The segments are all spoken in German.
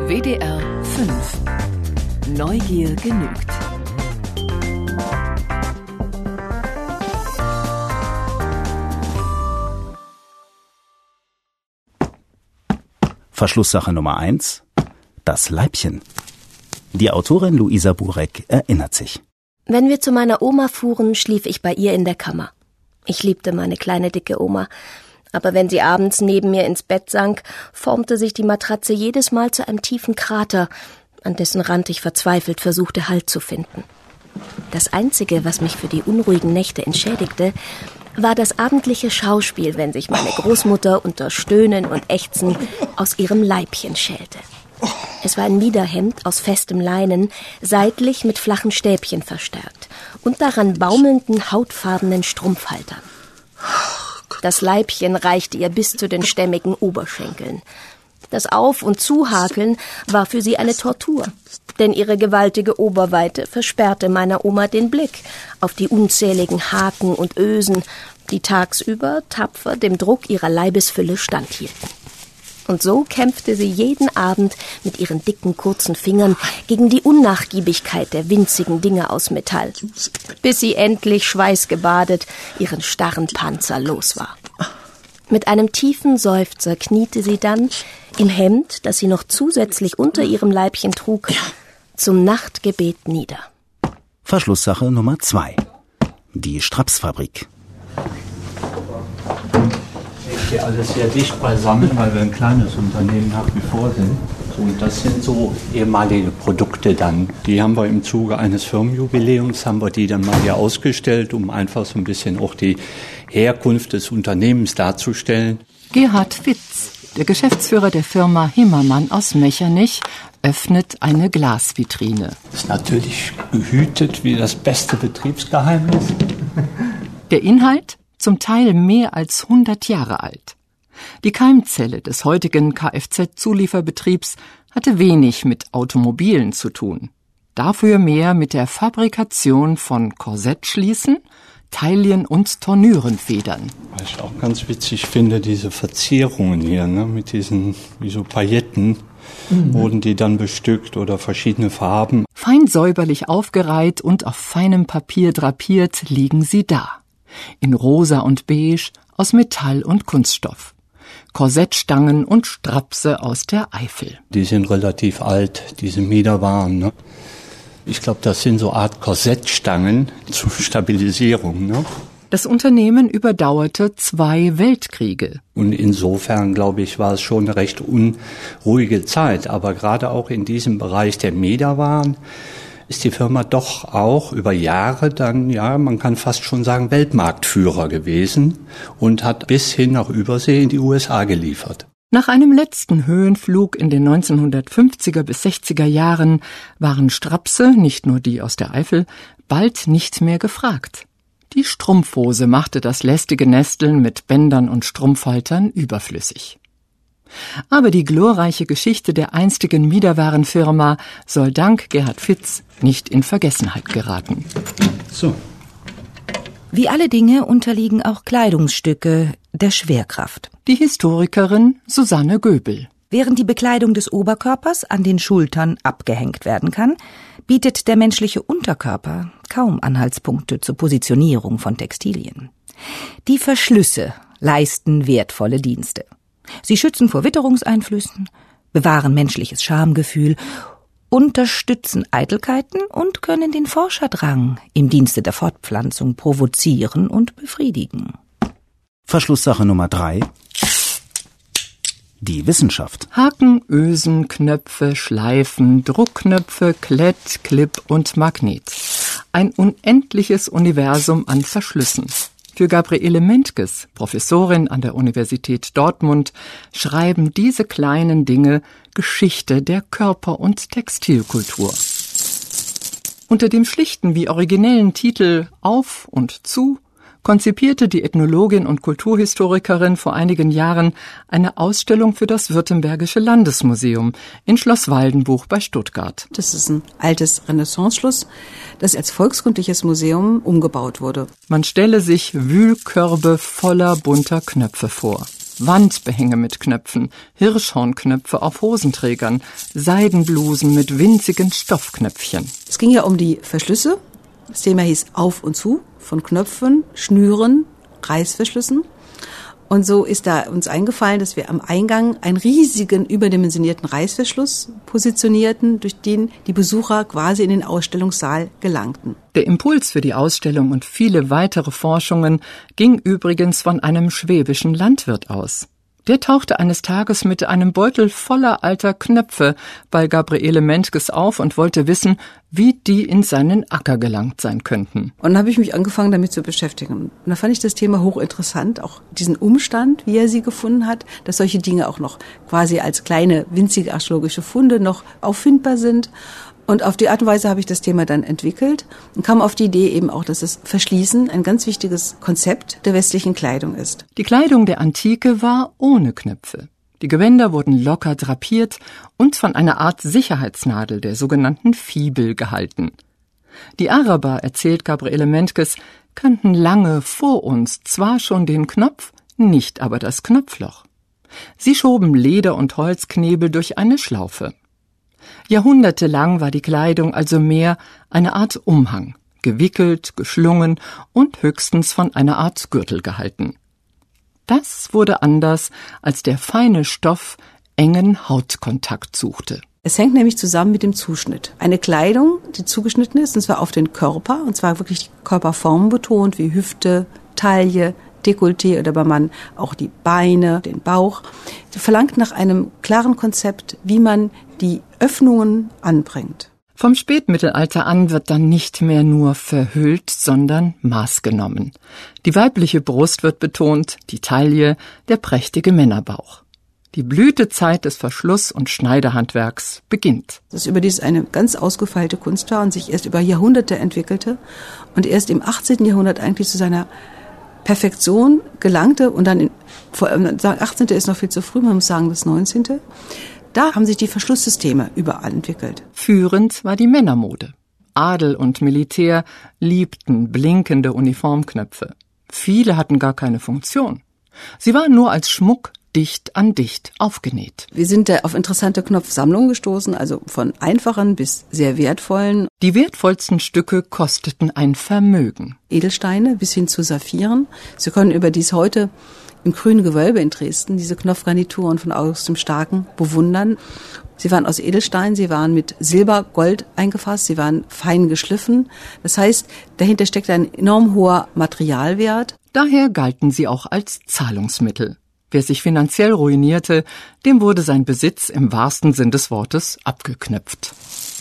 WDR 5. Neugier genügt. Verschlusssache Nummer 1. Das Leibchen. Die Autorin Luisa Burek erinnert sich. Wenn wir zu meiner Oma fuhren, schlief ich bei ihr in der Kammer. Ich liebte meine kleine, dicke Oma. Aber wenn sie abends neben mir ins Bett sank, formte sich die Matratze jedes Mal zu einem tiefen Krater, an dessen Rand ich verzweifelt versuchte, Halt zu finden. Das Einzige, was mich für die unruhigen Nächte entschädigte, war das abendliche Schauspiel, wenn sich meine Großmutter unter Stöhnen und Ächzen aus ihrem Leibchen schälte. Es war ein Miederhemd aus festem Leinen, seitlich mit flachen Stäbchen verstärkt und daran baumelnden, hautfarbenen Strumpfhaltern. Das Leibchen reichte ihr bis zu den stämmigen Oberschenkeln. Das Auf- und Zuhakeln war für sie eine Tortur, denn ihre gewaltige Oberweite versperrte meiner Oma den Blick auf die unzähligen Haken und Ösen, die tagsüber tapfer dem Druck ihrer Leibesfülle standhielten. Und so kämpfte sie jeden Abend mit ihren dicken, kurzen Fingern gegen die Unnachgiebigkeit der winzigen Dinge aus Metall, bis sie endlich schweißgebadet ihren starren Panzer los war. Mit einem tiefen Seufzer kniete sie dann, im Hemd, das sie noch zusätzlich unter ihrem Leibchen trug, zum Nachtgebet nieder. Verschlusssache Nummer 2. Die Strapsfabrik. Hier alles sehr dicht beisammen, weil wir ein kleines Unternehmen nach wie vor sind. Und das sind so ehemalige Produkte dann. Die haben wir im Zuge eines Firmenjubiläums, haben wir die dann mal hier ausgestellt, um einfach so ein bisschen auch die Herkunft des Unternehmens darzustellen. Gerhard Fitz, der Geschäftsführer der Firma Himmermann aus Mechernich, öffnet eine Glasvitrine. Ist natürlich gehütet wie das beste Betriebsgeheimnis. Der Inhalt? Zum Teil mehr als 100 Jahre alt. Die Keimzelle des heutigen Kfz-Zulieferbetriebs hatte wenig mit Automobilen zu tun. Dafür mehr mit der Fabrikation von Korsettschließen, Taillen- und Tornürenfedern. Was ich auch ganz witzig finde, diese Verzierungen hier, mit diesen, wie so Pailletten, wurden die dann bestückt oder verschiedene Farben. Fein säuberlich aufgereiht und auf feinem Papier drapiert liegen sie da. In rosa und beige, aus Metall und Kunststoff. Korsettstangen und Strapse aus der Eifel. Die sind relativ alt, diese Miederwaren. Ich glaube, das sind so Art Korsettstangen zur Stabilisierung. Das Unternehmen überdauerte 2 Weltkriege. Und insofern, glaube ich, war es schon eine recht unruhige Zeit. Aber gerade auch in diesem Bereich der Miederwaren ist die Firma doch auch über Jahre dann, man kann fast schon sagen, Weltmarktführer gewesen und hat bis hin nach Übersee in die USA geliefert. Nach einem letzten Höhenflug in den 1950er bis 60er Jahren waren Strapse, nicht nur die aus der Eifel, bald nicht mehr gefragt. Die Strumpfhose machte das lästige Nesteln mit Bändern und Strumpfhaltern überflüssig. Aber die glorreiche Geschichte der einstigen Miederwarenfirma soll dank Gerhard Fitz nicht in Vergessenheit geraten. So. Wie alle Dinge unterliegen auch Kleidungsstücke der Schwerkraft. Die Historikerin Susanne Göbel. Während die Bekleidung des Oberkörpers an den Schultern abgehängt werden kann, bietet der menschliche Unterkörper kaum Anhaltspunkte zur Positionierung von Textilien. Die Verschlüsse leisten wertvolle Dienste. Sie schützen vor Witterungseinflüssen, bewahren menschliches Schamgefühl, unterstützen Eitelkeiten und können den Forscherdrang im Dienste der Fortpflanzung provozieren und befriedigen. Verschlusssache Nummer 3. Die Wissenschaft. Haken, Ösen, Knöpfe, Schleifen, Druckknöpfe, Klett, Clip und Magnet. Ein unendliches Universum an Verschlüssen. Für Gabriele Mentges, Professorin an der Universität Dortmund, schreiben diese kleinen Dinge Geschichte der Körper- und Textilkultur. Unter dem schlichten wie originellen Titel Auf und zu konzipierte die Ethnologin und Kulturhistorikerin vor einigen Jahren eine Ausstellung für das Württembergische Landesmuseum in Schloss Waldenbuch bei Stuttgart. Das ist ein altes Renaissance-Schloss, das als volkskundliches Museum umgebaut wurde. Man stelle sich Wühlkörbe voller bunter Knöpfe vor. Wandbehänge mit Knöpfen, Hirschhornknöpfe auf Hosenträgern, Seidenblusen mit winzigen Stoffknöpfchen. Es ging ja um die Verschlüsse. Das Thema hieß Auf und Zu von Knöpfen, Schnüren, Reißverschlüssen. Und so ist da uns eingefallen, dass wir am Eingang einen riesigen, überdimensionierten Reißverschluss positionierten, durch den die Besucher quasi in den Ausstellungssaal gelangten. Der Impuls für die Ausstellung und viele weitere Forschungen ging übrigens von einem schwäbischen Landwirt aus. Der tauchte eines Tages mit einem Beutel voller alter Knöpfe bei Gabriele Mentges auf und wollte wissen, wie die in seinen Acker gelangt sein könnten. Und dann habe ich mich angefangen, damit zu beschäftigen. Und da fand ich das Thema hochinteressant, auch diesen Umstand, wie er sie gefunden hat, dass solche Dinge auch noch quasi als kleine, winzige archäologische Funde noch auffindbar sind. Und auf die Art und Weise habe ich das Thema dann entwickelt und kam auf die Idee eben auch, dass das Verschließen ein ganz wichtiges Konzept der westlichen Kleidung ist. Die Kleidung der Antike war ohne Knöpfe. Die Gewänder wurden locker drapiert und von einer Art Sicherheitsnadel, der sogenannten Fibel, gehalten. Die Araber, erzählt Gabriele Mentges, kannten lange vor uns zwar schon den Knopf, nicht aber das Knopfloch. Sie schoben Leder- und Holzknebel durch eine Schlaufe. Jahrhundertelang war die Kleidung also mehr eine Art Umhang, gewickelt, geschlungen und höchstens von einer Art Gürtel gehalten. Das wurde anders, als der feine Stoff engen Hautkontakt suchte. Es hängt nämlich zusammen mit dem Zuschnitt. Eine Kleidung, die zugeschnitten ist, und zwar auf den Körper, und zwar wirklich die Körperformen betont, wie Hüfte, Taille, Dekolleté oder beim Mann auch die Beine, den Bauch, verlangt nach einem klaren Konzept, wie man die Öffnungen anbringt. Vom Spätmittelalter an wird dann nicht mehr nur verhüllt, sondern Maß genommen. Die weibliche Brust wird betont, die Taille, der prächtige Männerbauch. Die Blütezeit des Verschluss- und Schneiderhandwerks beginnt. Das ist überdies eine ganz ausgefeilte Kunst war und sich erst über Jahrhunderte entwickelte und erst im 18. Jahrhundert eigentlich zu seiner Perfektion gelangte und dann, 18. ist noch viel zu früh, man muss sagen das 19. Da haben sich die Verschlusssysteme überall entwickelt. Führend war die Männermode. Adel und Militär liebten blinkende Uniformknöpfe. Viele hatten gar keine Funktion. Sie waren nur als Schmuck dicht an dicht aufgenäht. Wir sind da auf interessante Knopfsammlungen gestoßen, also von einfachen bis sehr wertvollen. Die wertvollsten Stücke kosteten ein Vermögen. Edelsteine bis hin zu Saphiren. Sie können überdies heute im Grünen Gewölbe in Dresden diese Knopfgarnituren von August dem Starken bewundern. Sie waren aus Edelstein, sie waren mit Silber, Gold eingefasst, sie waren fein geschliffen. Das heißt, dahinter steckt ein enorm hoher Materialwert. Daher galten sie auch als Zahlungsmittel. Wer sich finanziell ruinierte, dem wurde sein Besitz im wahrsten Sinn des Wortes abgeknöpft.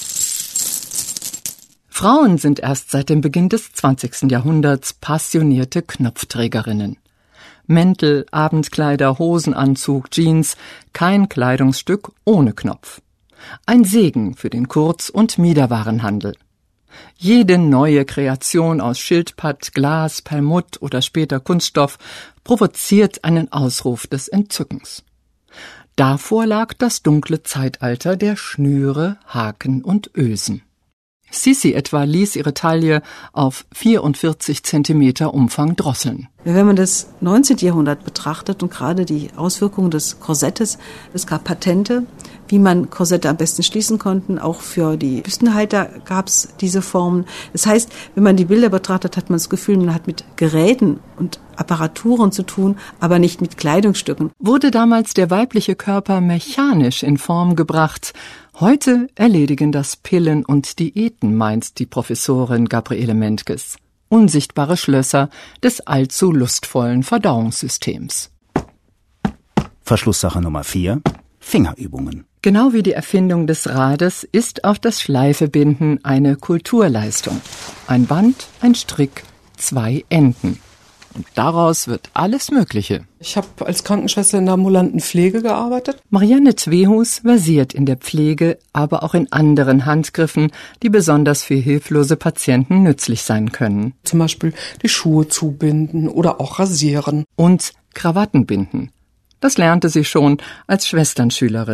Frauen sind erst seit dem Beginn des 20. Jahrhunderts passionierte Knopfträgerinnen. Mäntel, Abendkleider, Hosenanzug, Jeans, kein Kleidungsstück ohne Knopf. Ein Segen für den Kurz- und Miederwarenhandel. Jede neue Kreation aus Schildpatt, Glas, Perlmutt oder später Kunststoff provoziert einen Ausruf des Entzückens. Davor lag das dunkle Zeitalter der Schnüre, Haken und Ösen. Sissi etwa ließ ihre Taille auf 44 Zentimeter Umfang drosseln. Wenn man das 19. Jahrhundert betrachtet und gerade die Auswirkungen des Korsettes, es gab Patente, wie man Korsette am besten schließen konnte. Auch für die Büstenhalter gab es diese Formen. Das heißt, wenn man die Bilder betrachtet, hat man das Gefühl, man hat mit Geräten und Apparaturen zu tun, aber nicht mit Kleidungsstücken. Wurde damals der weibliche Körper mechanisch in Form gebracht? Heute erledigen das Pillen und Diäten, meint die Professorin Gabriele Mentges. Unsichtbare Schlösser des allzu lustvollen Verdauungssystems. Verschlusssache Nummer 4. Fingerübungen. Genau wie die Erfindung des Rades ist auch das Schleifebinden eine Kulturleistung. Ein Band, ein Strick, 2 Enden. Und daraus wird alles Mögliche. Ich habe als Krankenschwester in der ambulanten Pflege gearbeitet. Marianne Twehus versiert in der Pflege, aber auch in anderen Handgriffen, die besonders für hilflose Patienten nützlich sein können. Zum Beispiel die Schuhe zubinden oder auch rasieren. Und Krawatten binden. Das lernte sie schon als Schwesternschülerin.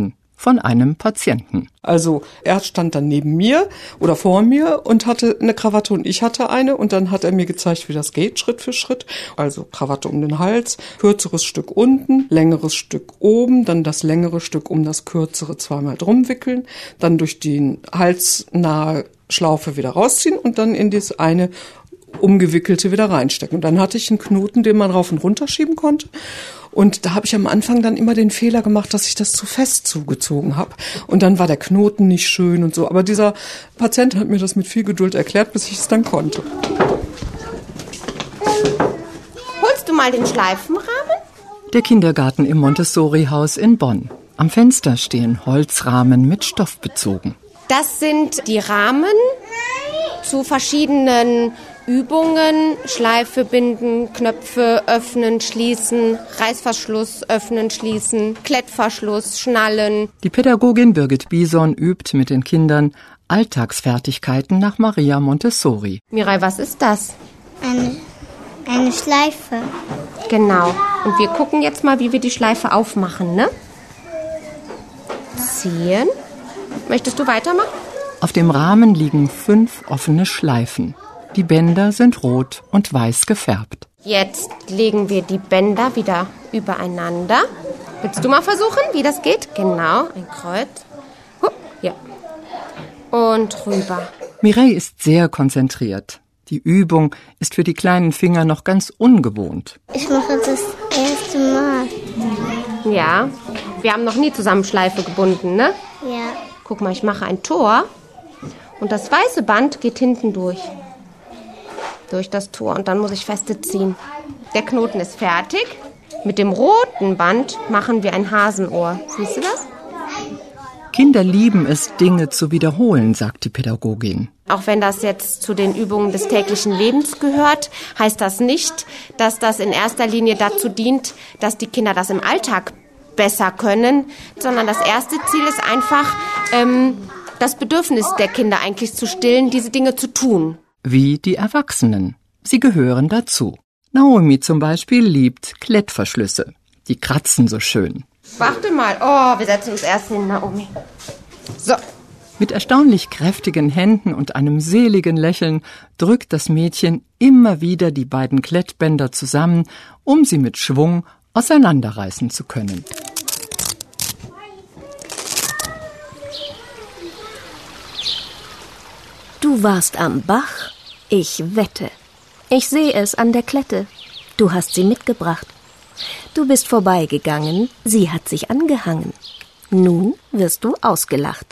von einem Patienten. Also er stand dann neben mir oder vor mir und hatte eine Krawatte und ich hatte eine und dann hat er mir gezeigt, wie das geht, Schritt für Schritt. Also Krawatte um den Hals, kürzeres Stück unten, längeres Stück oben, dann das längere Stück um das kürzere zweimal drum wickeln, dann durch die halsnahe Schlaufe wieder rausziehen und dann in das eine umgewickelte wieder reinstecken. Und dann hatte ich einen Knoten, den man rauf und runter schieben konnte. Und da habe ich am Anfang dann immer den Fehler gemacht, dass ich das zu fest zugezogen habe. Und dann war der Knoten nicht schön und so. Aber dieser Patient hat mir das mit viel Geduld erklärt, bis ich es dann konnte. Holst du mal den Schleifenrahmen? Der Kindergarten im Montessori-Haus in Bonn. Am Fenster stehen Holzrahmen mit Stoff bezogen. Das sind die Rahmen zu verschiedenen Übungen, Schleife binden, Knöpfe öffnen, schließen, Reißverschluss öffnen, schließen, Klettverschluss, Schnallen. Die Pädagogin Birgit Bison übt mit den Kindern Alltagsfertigkeiten nach Maria Montessori. Mirai, was ist das? Eine Schleife. Genau. Und wir gucken jetzt mal, wie wir die Schleife aufmachen, ne? Ziehen. Möchtest du weitermachen? Auf dem Rahmen liegen 5 offene Schleifen. Die Bänder sind rot und weiß gefärbt. Jetzt legen wir die Bänder wieder übereinander. Willst du mal versuchen, wie das geht? Genau, ein Kreuz. Ja. Und rüber. Mireille ist sehr konzentriert. Die Übung ist für die kleinen Finger noch ganz ungewohnt. Ich mache das erste Mal. Ja, wir haben noch nie zusammen Schleife gebunden, ne? Ja. Guck mal, ich mache ein Tor und das weiße Band geht hinten durch das Tor und dann muss ich feste ziehen. Der Knoten ist fertig. Mit dem roten Band machen wir ein Hasenohr. Siehst du das? Kinder lieben es, Dinge zu wiederholen, sagt die Pädagogin. Auch wenn das jetzt zu den Übungen des täglichen Lebens gehört, heißt das nicht, dass das in erster Linie dazu dient, dass die Kinder das im Alltag besser können, sondern das erste Ziel ist einfach, das Bedürfnis der Kinder eigentlich zu stillen, diese Dinge zu tun. Wie die Erwachsenen. Sie gehören dazu. Naomi zum Beispiel liebt Klettverschlüsse. Die kratzen so schön. Warte mal. Oh, wir setzen uns erst hin, Naomi. So. Mit erstaunlich kräftigen Händen und einem seligen Lächeln drückt das Mädchen immer wieder die beiden Klettbänder zusammen, um sie mit Schwung auseinanderreißen zu können. Du warst am Bach? Ich wette. Ich sehe es an der Klette. Du hast sie mitgebracht. Du bist vorbeigegangen, sie hat sich angehangen. Nun wirst du ausgelacht.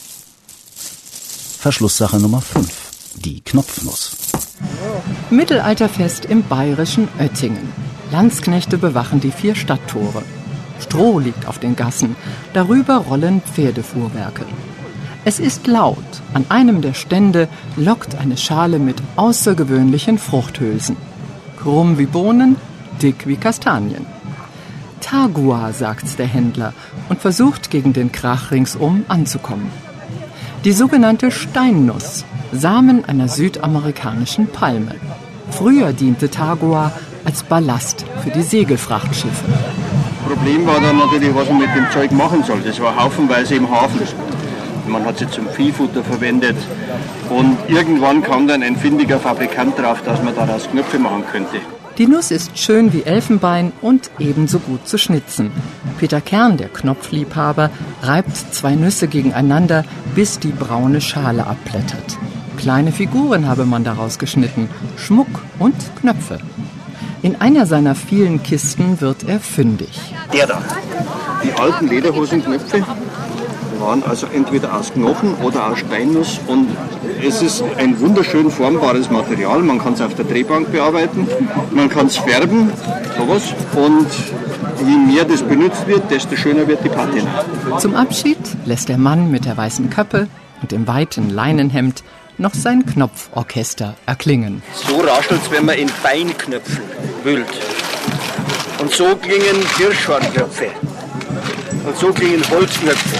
Verschlusssache Nummer 5. Die Knopfnuss. Mittelalterfest im bayerischen Oettingen. Landsknechte bewachen die 4 Stadttore. Stroh liegt auf den Gassen, darüber rollen Pferdefuhrwerke. Es ist laut. An einem der Stände lockt eine Schale mit außergewöhnlichen Fruchthülsen. Krumm wie Bohnen, dick wie Kastanien. Tagua, sagt der Händler und versucht gegen den Krach ringsum anzukommen. Die sogenannte Steinnuss, Samen einer südamerikanischen Palme. Früher diente Tagua als Ballast für die Segelfrachtschiffe. Problem war dann natürlich, was man mit dem Zeug machen soll. Das war haufenweise im Hafen. Man hat sie zum Viehfutter verwendet und irgendwann kam dann ein findiger Fabrikant drauf, dass man daraus Knöpfe machen könnte. Die Nuss ist schön wie Elfenbein und ebenso gut zu schnitzen. Peter Kern, der Knopfliebhaber, reibt 2 Nüsse gegeneinander, bis die braune Schale abblättert. Kleine Figuren habe man daraus geschnitten, Schmuck und Knöpfe. In einer seiner vielen Kisten wird er fündig. Der da. Die alten Lederhosenknöpfe waren also entweder aus Knochen oder aus Steinnuss und es ist ein wunderschön formbares Material. Man kann es auf der Drehbank bearbeiten, man kann es färben, sowas. Und je mehr das benutzt wird, desto schöner wird die Patina. Zum Abschied lässt der Mann mit der weißen Kappe und dem weiten Leinenhemd noch sein Knopforchester erklingen. So raschelt es, wenn man in Beinknöpfen wühlt. Und so klingen Hirschhornknöpfe. Und so klingen Holzknöpfe.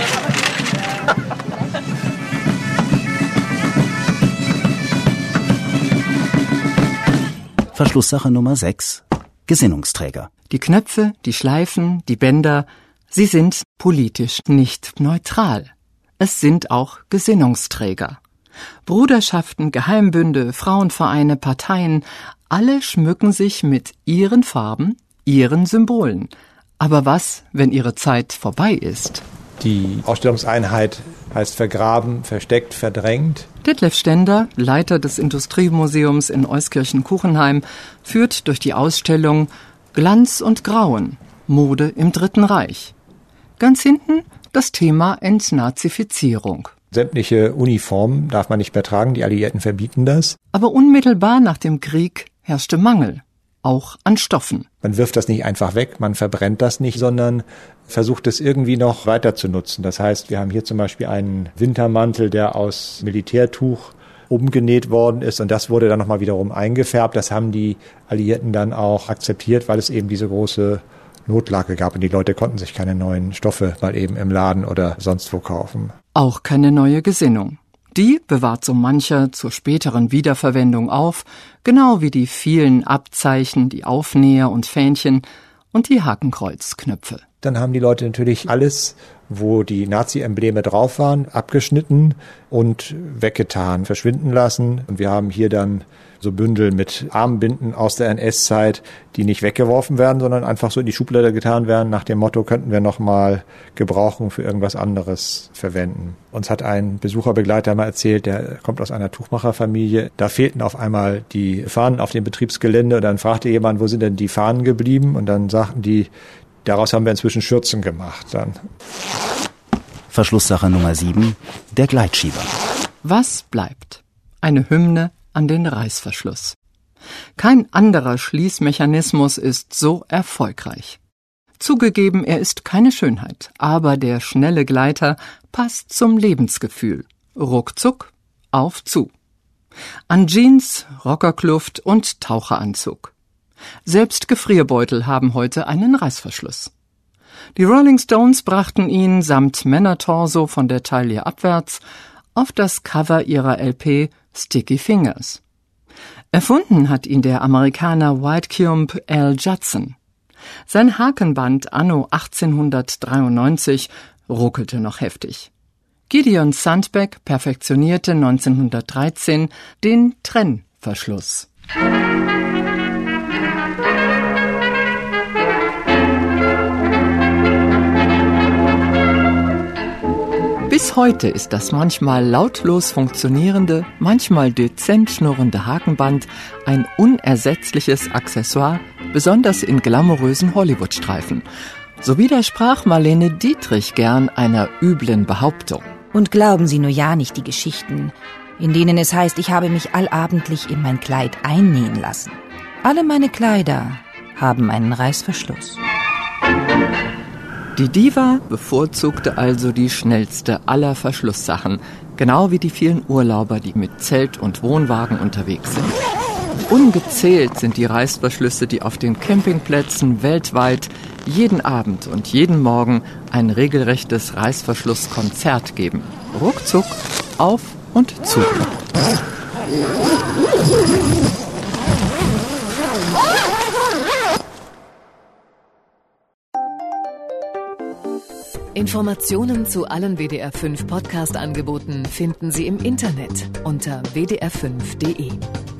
Verschlusssache Nummer 6. Gesinnungsträger. Die Knöpfe, die Schleifen, die Bänder, Sie sind politisch nicht neutral. Es sind auch Gesinnungsträger. Bruderschaften, Geheimbünde, Frauenvereine, Parteien, alle schmücken sich mit ihren Farben, ihren Symbolen. Aber was, wenn ihre Zeit vorbei ist? Die Ausstellungseinheit heißt vergraben, versteckt, verdrängt. Detlef Stender, Leiter des Industriemuseums in Euskirchen-Kuchenheim, führt durch die Ausstellung Glanz und Grauen, Mode im Dritten Reich. Ganz hinten das Thema Entnazifizierung. Sämtliche Uniformen darf man nicht mehr tragen, die Alliierten verbieten das. Aber unmittelbar nach dem Krieg herrschte Mangel, auch an Stoffen. Man wirft das nicht einfach weg, man verbrennt das nicht, sondern versucht es irgendwie noch weiter zu nutzen. Das heißt, wir haben hier zum Beispiel einen Wintermantel, der aus Militärtuch umgenäht worden ist und das wurde dann nochmal wiederum eingefärbt. Das haben die Alliierten dann auch akzeptiert, weil es eben diese große Notlage gab und die Leute konnten sich keine neuen Stoffe mal eben im Laden oder sonst wo kaufen. Auch keine neue Gesinnung. Die bewahrt so mancher zur späteren Wiederverwendung auf, genau wie die vielen Abzeichen, die Aufnäher und Fähnchen und die Hakenkreuzknöpfe. Dann haben die Leute natürlich alles, wo die Nazi-Embleme drauf waren, abgeschnitten und weggetan, verschwinden lassen. Und wir haben hier dann so Bündel mit Armbinden aus der NS-Zeit, die nicht weggeworfen werden, sondern einfach so in die Schublade getan werden, nach dem Motto, könnten wir noch mal gebrauchen, für irgendwas anderes verwenden. Uns hat ein Besucherbegleiter mal erzählt, der kommt aus einer Tuchmacherfamilie, da fehlten auf einmal die Fahnen auf dem Betriebsgelände und dann fragte jemand, wo sind denn die Fahnen geblieben? Und dann sagten die, daraus haben wir inzwischen Schürzen gemacht. Dann. Verschlusssache Nummer 7, der Gleitschieber. Was bleibt? Eine Hymne an den Reißverschluss. Kein anderer Schließmechanismus ist so erfolgreich. Zugegeben, er ist keine Schönheit, aber der schnelle Gleiter passt zum Lebensgefühl. Ruckzuck, auf zu. An Jeans, Rockerkluft und Taucheranzug. Selbst Gefrierbeutel haben heute einen Reißverschluss. Die Rolling Stones brachten ihn samt Männertorso von der Taille abwärts auf das Cover ihrer LP Sticky Fingers. Erfunden hat ihn der Amerikaner Whitecomb L. Judson. Sein Hakenband anno 1893 ruckelte noch heftig. Gideon Sandbeck perfektionierte 1913 den Trennverschluss. Bis heute ist das manchmal lautlos funktionierende, manchmal dezent schnurrende Hakenband ein unersetzliches Accessoire, besonders in glamourösen Hollywood-Streifen. So widersprach Marlene Dietrich gern einer üblen Behauptung. Und glauben Sie nur ja nicht die Geschichten, in denen es heißt, ich habe mich allabendlich in mein Kleid einnähen lassen. Alle meine Kleider haben einen Reißverschluss. Die Diva bevorzugte also die schnellste aller Verschlusssachen, genau wie die vielen Urlauber, die mit Zelt und Wohnwagen unterwegs sind. Ungezählt sind die Reißverschlüsse, die auf den Campingplätzen weltweit jeden Abend und jeden Morgen ein regelrechtes Reißverschlusskonzert geben. Ruckzuck, auf und zu. Informationen zu allen WDR 5 Podcast-Angeboten finden Sie im Internet unter wdr5.de.